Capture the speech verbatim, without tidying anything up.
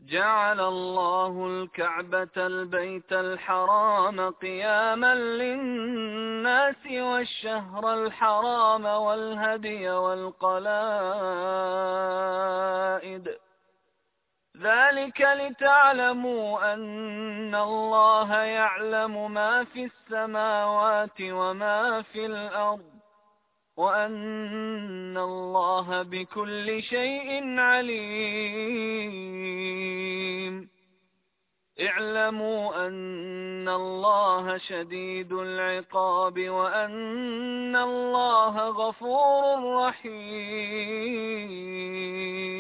جعل الله الكعبة البيت الحرام قياما للناس والشهر الحرام والهدي والقلائد ذلك لتعلموا أن الله يعلم ما في السماوات وما في الأرض وأن الله بكل شيء عليم. اعلموا أن الله شديد العقاب وأن الله غفور رحيم.